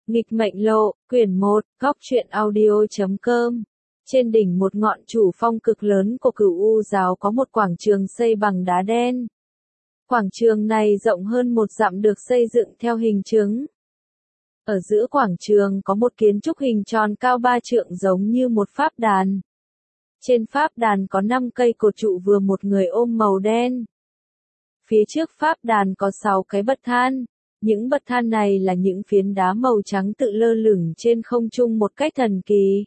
Nghịch mệnh lộ, quyển 1, góc truyện audio.com. Trên đỉnh một ngọn chủ phong cực lớn của Cửu U giáo có một quảng trường xây bằng đá đen. Quảng trường này rộng hơn 1 dặm được xây dựng theo hình trứng. Ở giữa quảng trường có một kiến trúc hình tròn cao 3 trượng giống như một pháp đàn. Trên pháp đàn có 5 cây cột trụ vừa một người ôm màu đen. Phía trước pháp đàn có 6 cái bậc thang. Những bậc thang này là những phiến đá màu trắng tự lơ lửng trên không trung một cách thần kỳ.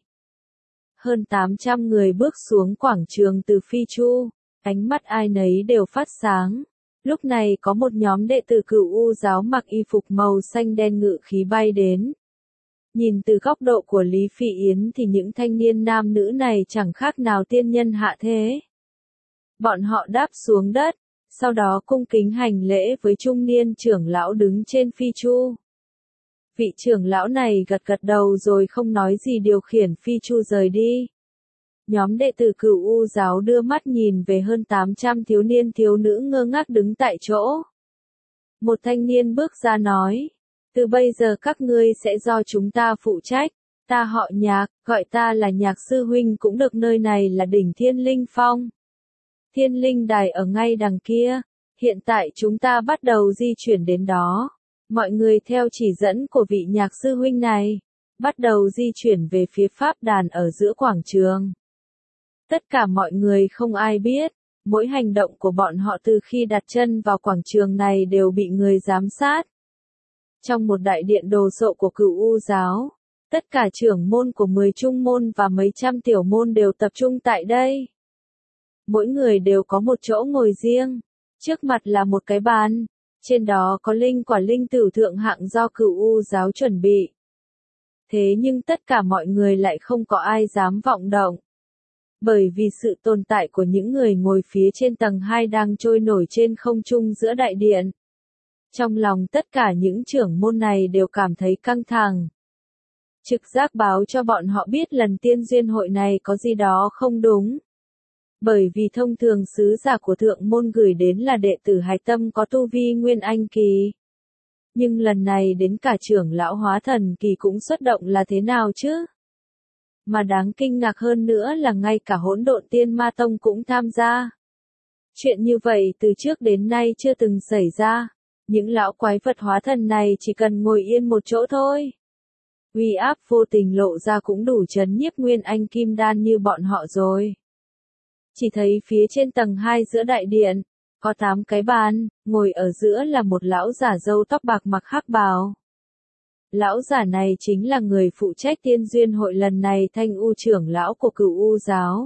Hơn 800 người bước xuống quảng trường từ Phi Chu, ánh mắt ai nấy đều phát sáng. Lúc này có một nhóm đệ tử Cửu U giáo mặc y phục màu xanh đen ngự khí bay đến. Nhìn từ góc độ của Lý Phỉ Yến thì những thanh niên nam nữ này chẳng khác nào tiên nhân hạ thế. Bọn họ đáp xuống đất, sau đó cung kính hành lễ với trung niên trưởng lão đứng trên phi chu. Vị trưởng lão này gật gật đầu rồi không nói gì điều khiển phi chu rời đi. Nhóm đệ tử Cửu U giáo đưa mắt nhìn về hơn 800 thiếu niên thiếu nữ ngơ ngác đứng tại chỗ. Một thanh niên bước ra nói, từ bây giờ các ngươi sẽ do chúng ta phụ trách, ta họ Nhạc, gọi ta là Nhạc sư huynh cũng được, nơi này là đỉnh Thiên Linh Phong. Thiên Linh Đài ở ngay đằng kia, hiện tại chúng ta bắt đầu di chuyển đến đó. Mọi người theo chỉ dẫn của vị Nhạc sư huynh này, bắt đầu di chuyển về phía pháp đàn ở giữa quảng trường. Tất cả mọi người không ai biết, mỗi hành động của bọn họ từ khi đặt chân vào quảng trường này đều bị người giám sát. Trong một đại điện đồ sộ của Cửu U giáo, tất cả trưởng môn của 10 trung môn và mấy trăm tiểu môn đều tập trung tại đây. Mỗi người đều có một chỗ ngồi riêng, trước mặt là một cái bàn, trên đó có linh quả linh tửu thượng hạng do Cửu U giáo chuẩn bị. Thế nhưng tất cả mọi người lại không có ai dám vọng động. Bởi vì sự tồn tại của những người ngồi phía trên tầng 2 đang trôi nổi trên không trung giữa đại điện. Trong lòng tất cả những trưởng môn này đều cảm thấy căng thẳng. Trực giác báo cho bọn họ biết lần tiên duyên hội này có gì đó không đúng. Bởi vì thông thường sứ giả của thượng môn gửi đến là đệ tử Hải Tâm có tu vi Nguyên Anh kỳ. Nhưng lần này đến cả trưởng lão hóa thần kỳ cũng xuất động là thế nào chứ? Mà đáng kinh ngạc hơn nữa là ngay cả Hỗn Độn Tiên Ma Tông cũng tham gia. Chuyện như vậy từ trước đến nay chưa từng xảy ra. Những lão quái vật hóa thần này chỉ cần ngồi yên một chỗ thôi. Uy áp vô tình lộ ra cũng đủ chấn nhiếp Nguyên Anh Kim Đan như bọn họ rồi. Chỉ thấy phía trên tầng 2 giữa đại điện, có 8 cái bàn, ngồi ở giữa là một lão giả râu tóc bạc mặc hắc bào. Lão giả này chính là người phụ trách tiên duyên hội lần này, Thanh U trưởng lão của Cửu U giáo.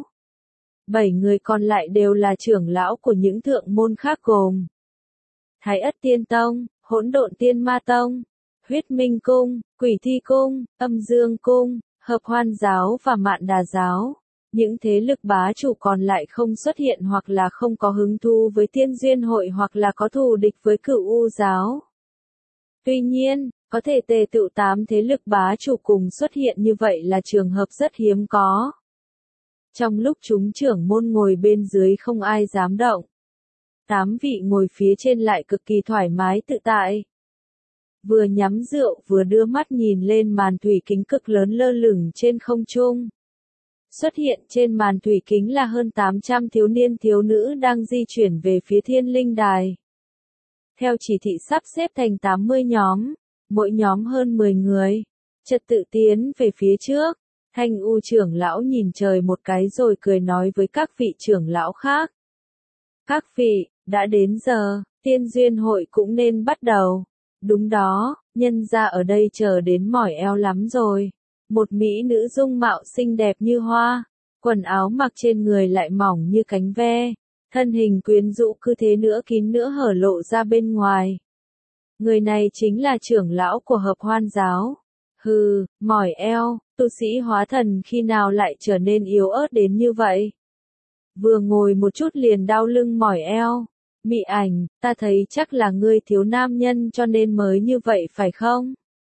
7 người còn lại đều là trưởng lão của những thượng môn khác gồm Thái Ất Tiên Tông, Hỗn Độn Tiên Ma Tông, Huyết Minh Cung, Quỷ Thi Cung, Âm Dương Cung, Hợp Hoan giáo và Mạn Đà giáo. Những thế lực bá chủ còn lại không xuất hiện hoặc là không có hứng thú với tiên duyên hội hoặc là có thù địch với Cửu U giáo. Tuy nhiên, có thể tề tựu 8 thế lực bá chủ cùng xuất hiện như vậy là trường hợp rất hiếm có. Trong lúc chúng trưởng môn ngồi bên dưới không ai dám động. 8 vị ngồi phía trên lại cực kỳ thoải mái tự tại. Vừa nhắm rượu vừa đưa mắt nhìn lên màn thủy kính cực lớn lơ lửng trên không trung. Xuất hiện trên màn thủy kính là hơn 800 thiếu niên thiếu nữ đang di chuyển về phía Thiên Linh Đài. Theo chỉ thị sắp xếp thành 80 nhóm, mỗi nhóm hơn 10 người, trật tự tiến về phía trước. Thanh U trưởng lão nhìn trời một cái rồi cười nói với các vị trưởng lão khác. Các vị, đã đến giờ, tiên duyên hội cũng nên bắt đầu. Đúng đó, nhân gia ở đây chờ đến mỏi eo lắm rồi. Một mỹ nữ dung mạo xinh đẹp như hoa, quần áo mặc trên người lại mỏng như cánh ve, thân hình quyến rũ cứ thế nữa kín nữa hở lộ ra bên ngoài. Người này chính là trưởng lão của Hợp Hoan giáo. Hừ, mỏi eo, tu sĩ hóa thần khi nào lại trở nên yếu ớt đến như vậy? Vừa ngồi một chút liền đau lưng mỏi eo. Mị Ảnh, ta thấy chắc là ngươi thiếu nam nhân cho nên mới như vậy phải không?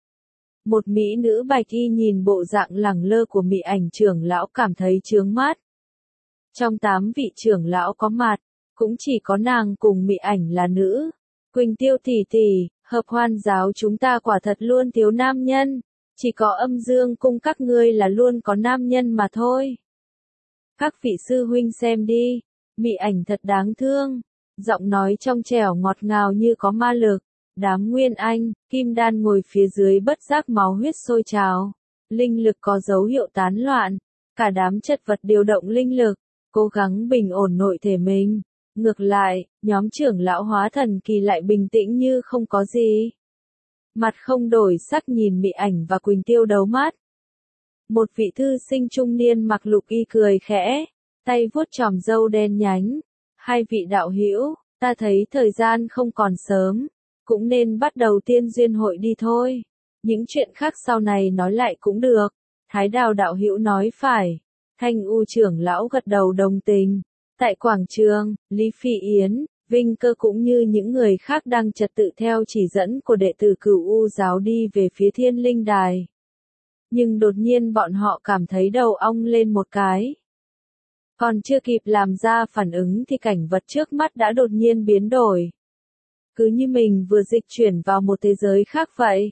Một mỹ nữ bạch y nhìn bộ dạng lẳng lơ của Mị Ảnh trưởng lão cảm thấy chướng mắt. Trong 8 vị trưởng lão có mặt, cũng chỉ có nàng cùng Mị Ảnh là nữ. Quỳnh Tiêu tỷ tỷ, Hợp Hoan giáo chúng ta quả thật luôn thiếu nam nhân, Chỉ có âm dương cung các ngươi là luôn có nam nhân mà thôi. Các vị sư huynh xem đi, Mị Ảnh thật đáng thương, giọng nói trong trẻo ngọt ngào như có ma lực. Đám Nguyên Anh, Kim Đan ngồi phía dưới bất giác máu huyết sôi trào, linh lực có dấu hiệu tán loạn, cả đám chật vật điều động linh lực, cố gắng bình ổn nội thể mình. Ngược lại, nhóm trưởng lão Hóa Thần Kỳ lại bình tĩnh như không có gì. Mặt không đổi sắc nhìn Mị Ảnh và Quỳnh Tiêu đấu mắt. Một vị thư sinh trung niên mặc lục y cười khẽ, tay vuốt chòm râu đen nhánh. Hai vị đạo hữu, ta thấy thời gian không còn sớm, cũng nên bắt đầu tiên duyên hội đi thôi. Những chuyện khác sau này nói lại cũng được. Thái Đào đạo hữu nói phải. Thanh U trưởng lão gật đầu đồng tình. Tại quảng trường, Lý Phi Yến, Vinh Cơ cũng như những người khác đang trật tự theo chỉ dẫn của đệ tử Cửu U giáo đi về phía Thiên Linh Đài. Nhưng đột nhiên bọn họ cảm thấy đầu ong lên một cái. Còn chưa kịp làm ra phản ứng thì cảnh vật trước mắt đã đột nhiên biến đổi. Cứ như mình vừa dịch chuyển vào một thế giới khác vậy.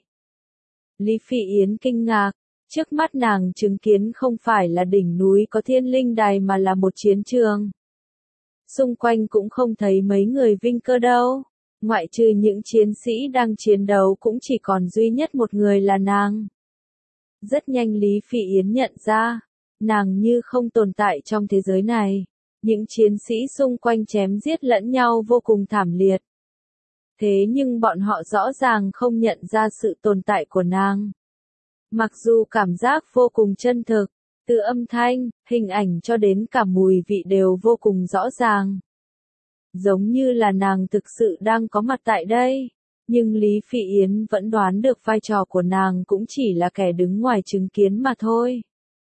Lý Phi Yến kinh ngạc, trước mắt nàng chứng kiến không phải là đỉnh núi có Thiên Linh Đài mà là một chiến trường. Xung quanh cũng không thấy mấy người Vinh Cơ đâu, ngoại trừ những chiến sĩ đang chiến đấu cũng chỉ còn duy nhất một người là nàng. Rất nhanh Lý Phi Yến nhận ra, nàng như không tồn tại trong thế giới này, những chiến sĩ xung quanh chém giết lẫn nhau vô cùng thảm liệt. Thế nhưng bọn họ rõ ràng không nhận ra sự tồn tại của nàng. Mặc dù cảm giác vô cùng chân thực, từ âm thanh, hình ảnh cho đến cả mùi vị đều vô cùng rõ ràng. Giống như là nàng thực sự đang có mặt tại đây, nhưng Lý Phi Yến vẫn đoán được vai trò của nàng cũng chỉ là kẻ đứng ngoài chứng kiến mà thôi.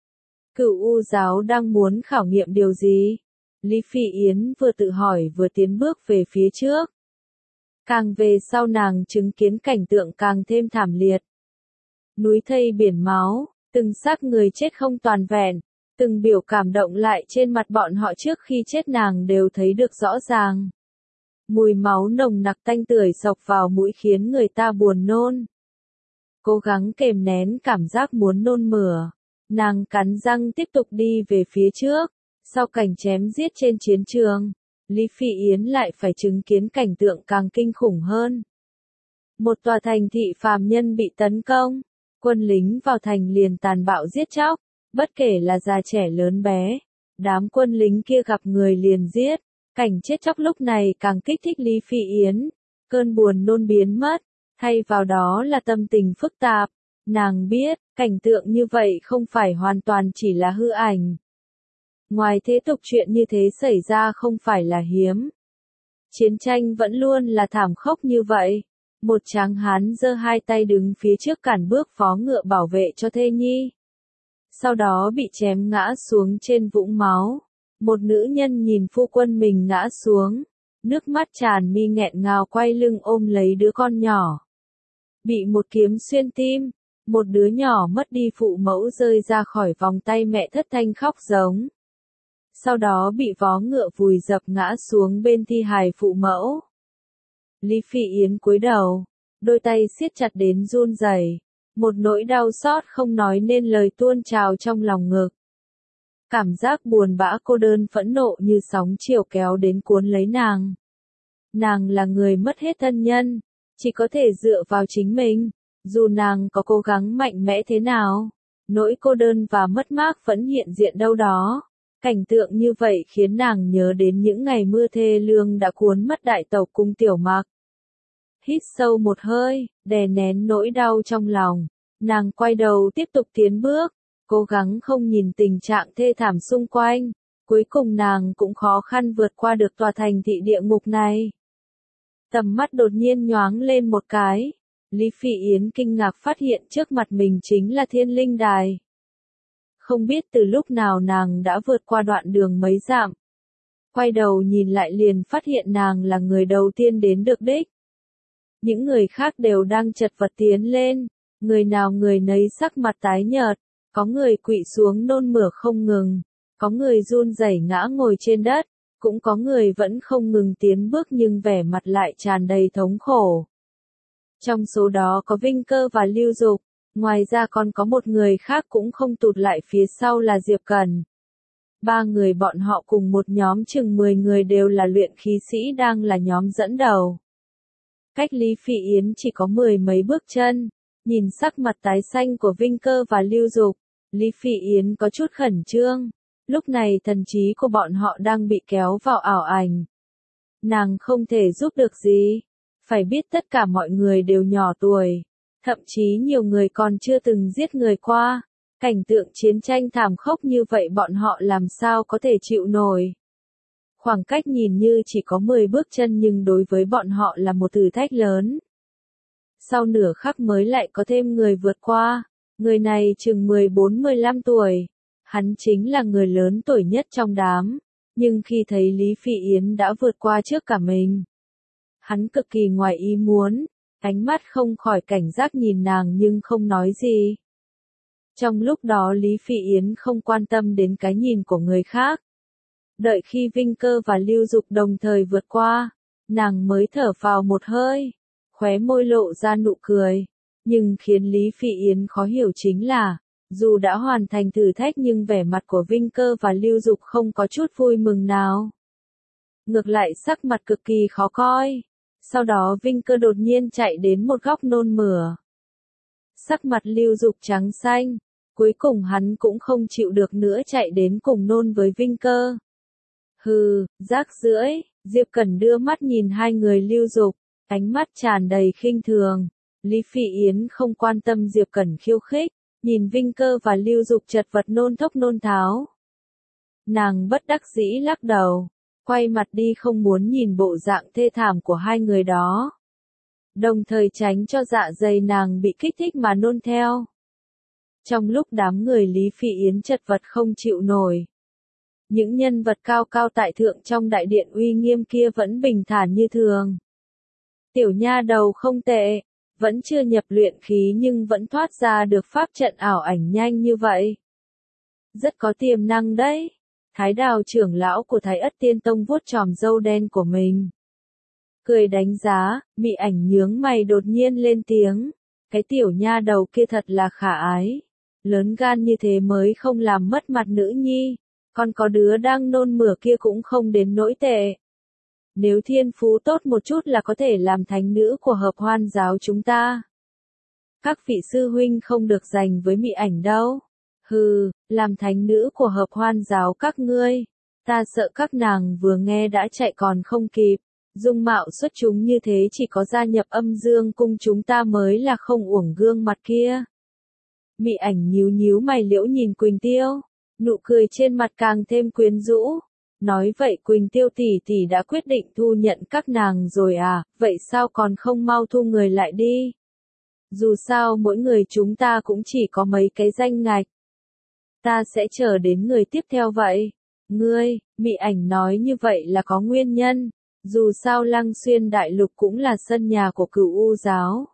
Cửu U giáo đang muốn khảo nghiệm điều gì? Lý Phi Yến vừa tự hỏi vừa tiến bước về phía trước. Càng về sau nàng chứng kiến cảnh tượng càng thêm thảm liệt. Núi thây biển máu, từng xác người chết không toàn vẹn, từng biểu cảm động lại trên mặt bọn họ trước khi chết nàng đều thấy được rõ ràng. Mùi máu nồng nặc tanh tưởi xộc vào mũi khiến người ta buồn nôn. Cố gắng kềm nén cảm giác muốn nôn mửa, nàng cắn răng tiếp tục đi về phía trước. Sau cảnh chém giết trên chiến trường, Lý Phi Yến lại phải chứng kiến cảnh tượng càng kinh khủng hơn. Một tòa thành thị phàm nhân bị tấn công, quân lính vào thành liền tàn bạo giết chóc, bất kể là già trẻ lớn bé, đám quân lính kia gặp người liền giết. Cảnh chết chóc lúc này càng kích thích Lý Phi Yến, cơn buồn nôn biến mất, thay vào đó là tâm tình phức tạp. Nàng biết, cảnh tượng như vậy không phải hoàn toàn chỉ là hư ảnh. Ngoài thế tục chuyện như thế xảy ra không phải là hiếm. Chiến tranh vẫn luôn là thảm khốc như vậy. Một tráng hán giơ hai tay đứng phía trước cản bước phó ngựa bảo vệ cho thê nhi. Sau đó bị chém ngã xuống trên vũng máu. Một nữ nhân nhìn phu quân mình ngã xuống, nước mắt tràn mi nghẹn ngào quay lưng ôm lấy đứa con nhỏ. Bị một kiếm xuyên tim, một đứa nhỏ mất đi phụ mẫu rơi ra khỏi vòng tay mẹ thất thanh khóc giống. Sau đó bị vó ngựa vùi dập ngã xuống bên thi hài phụ mẫu. Lý Phi Yến cúi đầu, đôi tay siết chặt đến run rẩy, một nỗi đau xót không nói nên lời tuôn trào trong lòng ngực. Cảm giác buồn bã cô đơn phẫn nộ như sóng chiều kéo đến cuốn lấy nàng. Nàng là người mất hết thân nhân, chỉ có thể dựa vào chính mình, dù nàng có cố gắng mạnh mẽ thế nào, nỗi cô đơn và mất mát vẫn hiện diện đâu đó. Cảnh tượng như vậy khiến nàng nhớ đến những ngày mưa thê lương đã cuốn mất đại tộc cung Tiểu Mặc. Hít sâu một hơi, đè nén nỗi đau trong lòng, nàng quay đầu tiếp tục tiến bước, cố gắng không nhìn tình trạng thê thảm xung quanh. Cuối cùng nàng cũng khó khăn vượt qua được tòa thành thị địa ngục này. Tầm mắt đột nhiên nhoáng lên một cái, Lý Phi Yến kinh ngạc phát hiện trước mặt mình chính là Thiên Linh Đài. Không biết từ lúc nào nàng đã vượt qua đoạn đường mấy dặm. Quay đầu nhìn lại liền phát hiện nàng là người đầu tiên đến được đích. Những người khác đều đang chật vật tiến lên, người nào người nấy sắc mặt tái nhợt, có người quỵ xuống nôn mửa không ngừng, có người run rẩy ngã ngồi trên đất, cũng có người vẫn không ngừng tiến bước nhưng vẻ mặt lại tràn đầy thống khổ. Trong số đó có Vinh Cơ và Lưu Dục, Ngoài ra còn có một người khác cũng không tụt lại phía sau là Diệp Cẩn. Ba người bọn họ cùng một nhóm chừng 10 người đều là luyện khí sĩ đang là nhóm dẫn đầu. Cách Lý Phỉ Yến chỉ có 10 mấy bước chân, nhìn sắc mặt tái xanh của Vinh Cơ và Lưu Dục, Lý Phỉ Yến có chút khẩn trương. Lúc này thần trí của bọn họ đang bị kéo vào ảo ảnh. Nàng không thể giúp được gì. Phải biết tất cả mọi người đều nhỏ tuổi. Thậm chí nhiều người còn chưa từng giết người qua. Cảnh tượng chiến tranh thảm khốc như vậy bọn họ làm sao có thể chịu nổi. Khoảng cách nhìn như chỉ có 10 bước chân nhưng đối với bọn họ là một thử thách lớn. Sau nửa khắc mới lại có thêm người vượt qua. Người này chừng 14-15 tuổi. Hắn chính là người lớn tuổi nhất trong đám. Nhưng khi thấy Lý Phỉ Yến đã vượt qua trước cả mình, hắn cực kỳ ngoài ý muốn, ánh mắt không khỏi cảnh giác nhìn nàng nhưng không nói gì. Trong lúc đó Lý Phỉ Yến không quan tâm đến cái nhìn của người khác. Đợi khi Vinh Cơ và Lưu Dục đồng thời vượt qua, nàng mới thở vào một hơi, khóe môi lộ ra nụ cười. Nhưng khiến Lý Phỉ Yến khó hiểu chính là, dù đã hoàn thành thử thách nhưng vẻ mặt của Vinh Cơ và Lưu Dục không có chút vui mừng nào. Ngược lại sắc mặt cực kỳ khó coi. Sau đó Vinh Cơ đột nhiên chạy đến một góc nôn mửa. Sắc mặt Lưu Dục trắng xanh, cuối cùng hắn cũng không chịu được nữa chạy đến cùng nôn với Vinh Cơ. Hừ, rác rưởi, Diệp Cẩn đưa mắt nhìn hai người Lưu Dục, ánh mắt tràn đầy khinh thường. Lý Phỉ Yến không quan tâm Diệp Cẩn khiêu khích, nhìn Vinh Cơ và Lưu Dục chật vật nôn thốc nôn tháo. Nàng bất đắc dĩ lắc đầu, quay mặt đi không muốn nhìn bộ dạng thê thảm của hai người đó. Đồng thời tránh cho dạ dày nàng bị kích thích mà nôn theo. Trong lúc đám người Lý Phỉ Yến chật vật không chịu nổi, những nhân vật cao cao tại thượng trong đại điện uy nghiêm kia vẫn bình thản như thường. Tiểu nha đầu không tệ, vẫn chưa nhập luyện khí nhưng vẫn thoát ra được pháp trận ảo ảnh nhanh như vậy. Rất có tiềm năng đấy. Thái Đào trưởng lão của Thái Ất Tiên Tông vuốt chòm râu đen của mình, cười đánh giá. Mị Ảnh nhướng mày đột nhiên lên tiếng. Cái tiểu nha đầu kia thật là khả ái. Lớn gan như thế mới không làm mất mặt nữ nhi. Còn có đứa đang nôn mửa kia cũng không đến nỗi tệ. Nếu thiên phú tốt một chút là có thể làm thánh nữ của Hợp Hoan giáo chúng ta. Các vị sư huynh không được giành với Mị Ảnh đâu. Hừ, làm thánh nữ của Hợp Hoan giáo các ngươi. Ta sợ các nàng vừa nghe đã chạy còn không kịp. Dung mạo xuất chúng như thế chỉ có gia nhập Âm Dương cung chúng ta mới là không uổng gương mặt kia. Mị Ảnh nhíu nhíu mày liễu nhìn Quỳnh Tiêu. Nụ cười trên mặt càng thêm quyến rũ. Nói vậy Quỳnh Tiêu tỷ tỷ đã quyết định thu nhận các nàng rồi à, vậy sao còn không mau thu người lại đi? Dù sao mỗi người chúng ta cũng chỉ có mấy cái danh ngạch. Ta sẽ chờ đến người tiếp theo vậy. Ngươi, Mị Ảnh nói như vậy là có nguyên nhân. Dù sao Lăng Xuyên Đại Lục cũng là sân nhà của Cửu U giáo.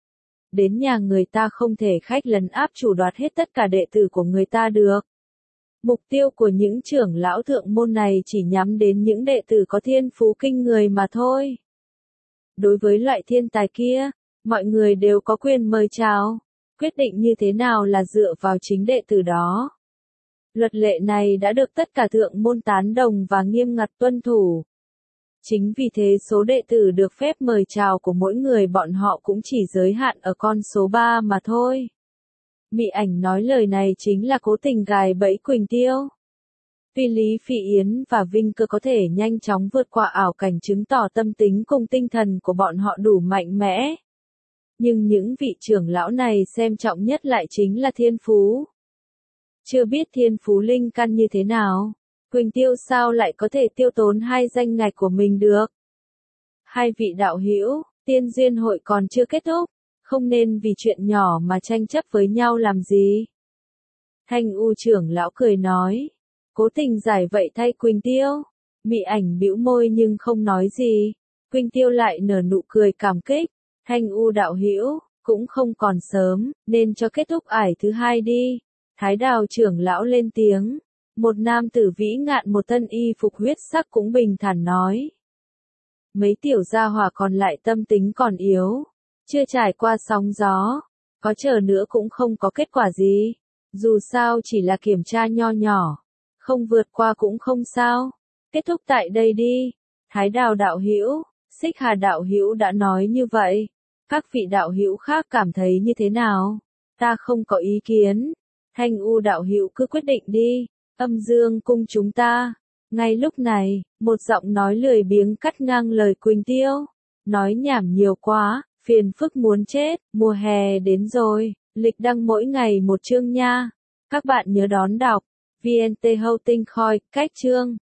Đến nhà người ta không thể khách lấn áp chủ đoạt hết tất cả đệ tử của người ta được. Mục tiêu của những trưởng lão thượng môn này chỉ nhắm đến những đệ tử có thiên phú kinh người mà thôi. Đối với loại thiên tài kia, mọi người đều có quyền mời chào. Quyết định như thế nào là dựa vào chính đệ tử đó. Luật lệ này đã được tất cả thượng môn tán đồng và nghiêm ngặt tuân thủ. Chính vì thế số đệ tử được phép mời chào của mỗi người bọn họ cũng chỉ giới hạn ở con số 3 mà thôi. Mị Ảnh nói lời này chính là cố tình gài bẫy Quỳnh Tiêu. Tuy Lý Phỉ Yến và Vinh Cơ có thể nhanh chóng vượt qua ảo cảnh chứng tỏ tâm tính cùng tinh thần của bọn họ đủ mạnh mẽ. Nhưng những vị trưởng lão này xem trọng nhất lại chính là thiên phú. Chưa biết thiên phú linh căn như thế nào, Quỳnh Tiêu sao lại có thể tiêu tốn hai danh ngạch của mình được? Hai vị đạo hữu, tiên duyên hội còn chưa kết thúc, không nên vì chuyện nhỏ mà tranh chấp với nhau làm gì. Thanh U trưởng lão cười nói, cố tình giải vậy thay Quỳnh Tiêu. Mị Ảnh bĩu môi nhưng không nói gì. Quỳnh Tiêu lại nở nụ cười cảm kích. Thanh U đạo hữu, cũng không còn sớm, nên cho kết thúc ải thứ hai đi. Thái Đào trưởng lão lên tiếng. Một nam tử vĩ ngạn một thân y phục huyết sắc cũng bình thản nói. Mấy tiểu gia hỏa còn lại tâm tính còn yếu, chưa trải qua sóng gió, Có chờ nữa cũng không có kết quả gì. Dù sao chỉ là kiểm tra nho nhỏ. Không vượt qua cũng không sao. Kết thúc tại đây đi. Thái Đào đạo hữu, Xích Hà đạo hữu đã nói như vậy. Các vị đạo hữu khác cảm thấy như thế nào? Ta không có ý kiến. Thanh U đạo hữu cứ quyết định đi. Âm Dương cung chúng ta. Ngay lúc này, một giọng nói lười biếng cắt ngang lời Quỳnh Tiêu. Nói nhảm nhiều quá, phiền phức muốn chết, mùa hè đến rồi, lịch đăng mỗi ngày một chương nha. Các bạn nhớ đón đọc. VNT Houting Khoi, cách chương.